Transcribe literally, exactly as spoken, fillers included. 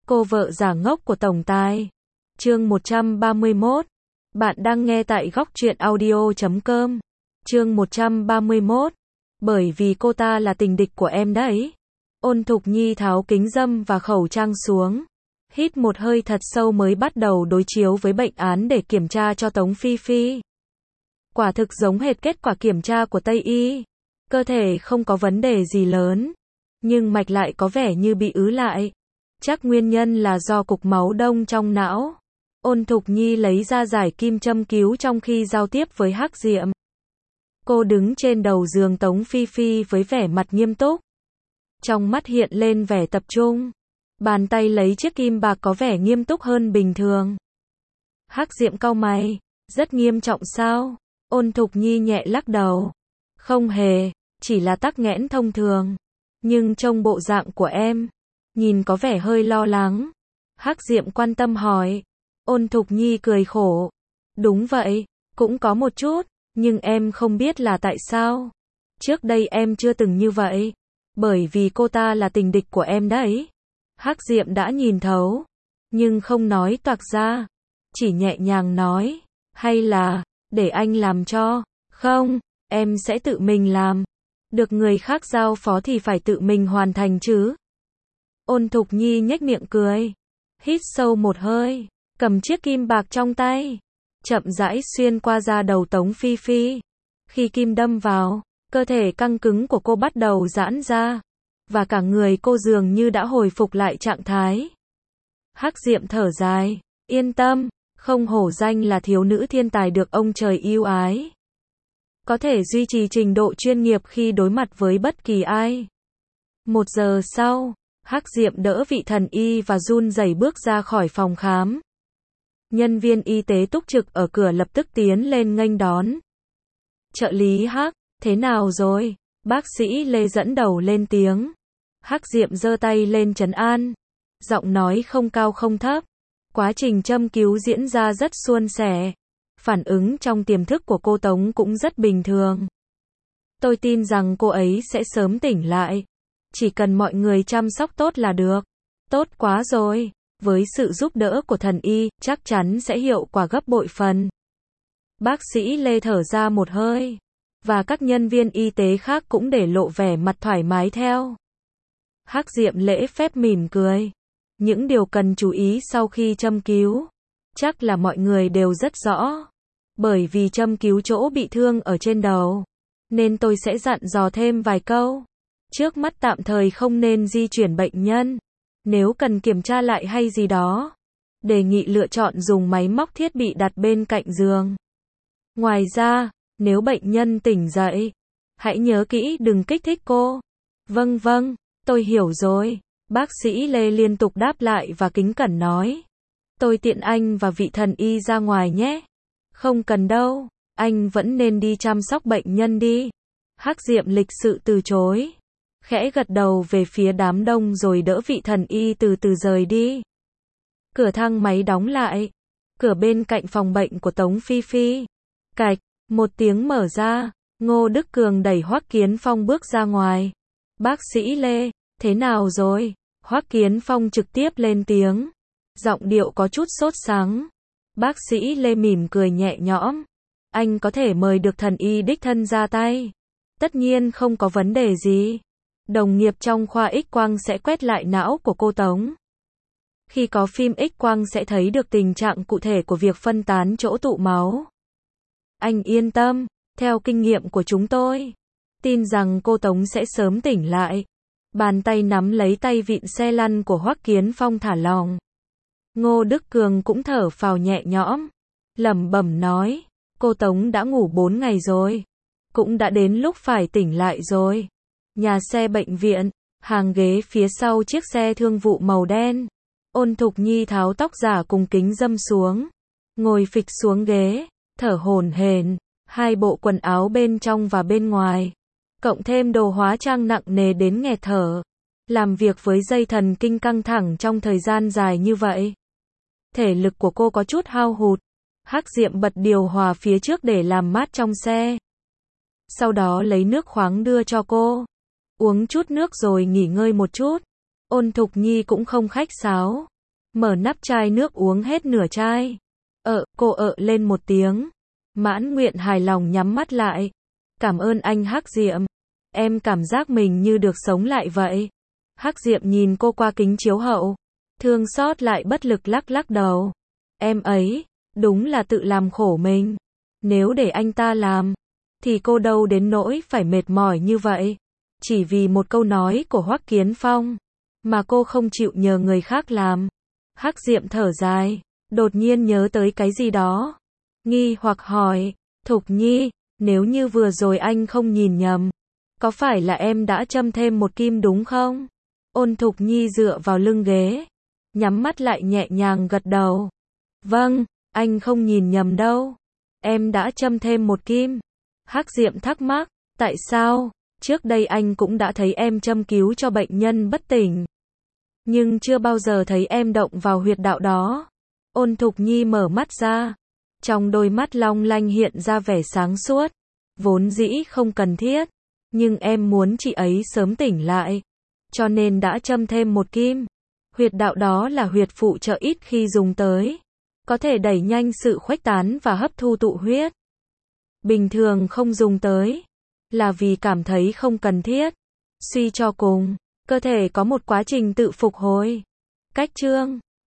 Cô vợ giả ngốc của tổng tài. Chương một trăm ba mươi mốt. Bạn đang nghe tại góc truyện audio chấm com. Chương một trăm ba mươi mốt. Bởi vì cô ta là tình địch của em đấy. Ôn Thục Nhi tháo kính râm và khẩu trang xuống. Hít một hơi thật sâu mới bắt đầu đối chiếu với bệnh án để kiểm tra cho Tống Phi Phi. Quả thực giống hệt kết quả kiểm tra của Tây Y. Cơ thể không có vấn đề gì lớn, nhưng mạch lại có vẻ như bị ứ lại. Chắc nguyên nhân là do cục máu đông trong não. Ôn Thục Nhi lấy ra giải kim châm cứu trong khi giao tiếp với Hắc Diệm. Cô đứng trên đầu giường Tống Phi Phi với vẻ mặt nghiêm túc. Trong mắt hiện lên vẻ tập trung. Bàn tay lấy chiếc kim bạc có vẻ nghiêm túc hơn bình thường. Hắc Diệm cau mày, rất nghiêm trọng sao? Ôn Thục Nhi nhẹ lắc đầu. Không hề, chỉ là tắc nghẽn thông thường. Nhưng trông bộ dạng của em, nhìn có vẻ hơi lo lắng. Hắc Diệm quan tâm hỏi. Ôn Thục Nhi cười khổ. Đúng vậy, cũng có một chút, nhưng em không biết là tại sao. Trước đây em chưa từng như vậy. Bởi vì cô ta là tình địch của em đấy. Hắc Diệm đã nhìn thấu, nhưng không nói toạc ra. Chỉ nhẹ nhàng nói, hay là, để anh làm cho. Không, em sẽ tự mình làm. Được người khác giao phó thì phải tự mình hoàn thành chứ. Ôn Thục Nhi nhếch miệng cười. Hít sâu một hơi, cầm chiếc kim bạc trong tay. Chậm rãi xuyên qua da đầu Tống Phi Phi. Khi kim đâm vào, cơ thể căng cứng của cô bắt đầu giãn ra. Và cả người cô dường như đã hồi phục lại trạng thái. Hắc Diệm thở dài. Yên tâm, không hổ danh là thiếu nữ thiên tài được ông trời yêu ái. Có thể duy trì trình độ chuyên nghiệp khi đối mặt với bất kỳ ai. Một giờ sau, Hắc Diệm đỡ vị thần y và run rẩy bước ra khỏi phòng khám. Nhân viên y tế túc trực ở cửa lập tức tiến lên nghênh đón. Trợ lý Hắc, thế nào rồi? Bác sĩ Lê dẫn đầu lên tiếng. Hắc Diệm giơ tay lên trấn an. Giọng nói không cao không thấp. Quá trình châm cứu diễn ra rất suôn sẻ. Phản ứng trong tiềm thức của cô Tống cũng rất bình thường. Tôi tin rằng cô ấy sẽ sớm tỉnh lại. Chỉ cần mọi người chăm sóc tốt là được. Tốt quá rồi. Với sự giúp đỡ của thần y, chắc chắn sẽ hiệu quả gấp bội phần. Bác sĩ Lê thở ra một hơi. Và các nhân viên y tế khác cũng để lộ vẻ mặt thoải mái theo. Hắc Diệm lễ phép mỉm cười. Những điều cần chú ý sau khi châm cứu, chắc là mọi người đều rất rõ. Bởi vì châm cứu chỗ bị thương ở trên đầu, nên tôi sẽ dặn dò thêm vài câu. Trước mắt tạm thời không nên di chuyển bệnh nhân. Nếu cần kiểm tra lại hay gì đó, đề nghị lựa chọn dùng máy móc thiết bị đặt bên cạnh giường. Ngoài ra, nếu bệnh nhân tỉnh dậy, hãy nhớ kỹ đừng kích thích cô. Vâng vâng, tôi hiểu rồi. Bác sĩ Lê liên tục đáp lại và kính cẩn nói. Tôi tiện anh và vị thần y ra ngoài nhé. Không cần đâu, anh vẫn nên đi chăm sóc bệnh nhân đi. Hắc Diệm lịch sự từ chối. Khẽ gật đầu về phía đám đông rồi đỡ vị thần y từ từ rời đi. Cửa thang máy đóng lại. Cửa bên cạnh phòng bệnh của Tống Phi Phi. Cạch, một tiếng mở ra. Ngô Đức Cường đẩy Hoắc Kiến Phong bước ra ngoài. Bác sĩ Lê, thế nào rồi? Hoắc Kiến Phong trực tiếp lên tiếng. Giọng điệu có chút sốt sắng. Bác sĩ Lê mỉm cười nhẹ nhõm. Anh có thể mời được thần y đích thân ra tay. Tất nhiên không có vấn đề gì. Đồng nghiệp trong khoa X-quang sẽ quét lại não của cô Tống. Khi có phim X-quang sẽ thấy được tình trạng cụ thể của việc phân tán chỗ tụ máu. Anh yên tâm, theo kinh nghiệm của chúng tôi, tin rằng cô Tống sẽ sớm tỉnh lại. Bàn tay nắm lấy tay vịn xe lăn của Hoắc Kiến Phong thả lỏng. Ngô Đức Cường cũng thở phào nhẹ nhõm, lẩm bẩm nói, cô Tống đã ngủ bốn ngày rồi, cũng đã đến lúc phải tỉnh lại rồi. Nhà xe bệnh viện, hàng ghế phía sau chiếc xe thương vụ màu đen. Ôn Thục Nhi tháo tóc giả cùng kính râm xuống, ngồi phịch xuống ghế, thở hổn hển, hai bộ quần áo bên trong và bên ngoài, cộng thêm đồ hóa trang nặng nề đến nghẹt thở. Làm việc với dây thần kinh căng thẳng trong thời gian dài như vậy, thể lực của cô có chút hao hụt. Hắc Diệm bật điều hòa phía trước để làm mát trong xe. Sau đó lấy nước khoáng đưa cho cô. Uống chút nước rồi nghỉ ngơi một chút. Ôn Thục Nhi cũng không khách sáo. mở nắp chai nước uống hết nửa chai. Ợ, cô ợ lên một tiếng. Mãn Nguyện hài lòng nhắm mắt lại. Cảm ơn anh Hắc Diệm. Em cảm giác mình như được sống lại vậy. Hắc Diệm nhìn cô qua kính chiếu hậu. Thương xót lại bất lực lắc lắc đầu. Em ấy, đúng là tự làm khổ mình. Nếu để anh ta làm, thì cô đâu đến nỗi phải mệt mỏi như vậy. Chỉ vì một câu nói của Hoắc Kiến Phong, mà cô không chịu nhờ người khác làm. Hắc Diệm thở dài, đột nhiên nhớ tới cái gì đó. Nghi hoặc hỏi, Thục Nhi, nếu như vừa rồi anh không nhìn nhầm, có phải là em đã châm thêm một kim đúng không? Ôn Thục Nhi dựa vào lưng ghế, nhắm mắt lại nhẹ nhàng gật đầu. Vâng, anh không nhìn nhầm đâu. Em đã châm thêm một kim. Hắc Diệm thắc mắc, tại sao? Trước đây anh cũng đã thấy em châm cứu cho bệnh nhân bất tỉnh, nhưng chưa bao giờ thấy em động vào huyệt đạo đó. Ôn Thục Nhi mở mắt ra, trong đôi mắt long lanh hiện ra vẻ sáng suốt. Vốn dĩ không cần thiết, nhưng em muốn chị ấy sớm tỉnh lại, cho nên đã châm thêm một kim. Huyệt đạo đó là huyệt phụ trợ ít khi dùng tới, có thể đẩy nhanh sự khuếch tán và hấp thu tụ huyết. Bình thường không dùng tới, là vì cảm thấy không cần thiết. Suy cho cùng, cơ thể có một quá trình tự phục hồi. Cách chương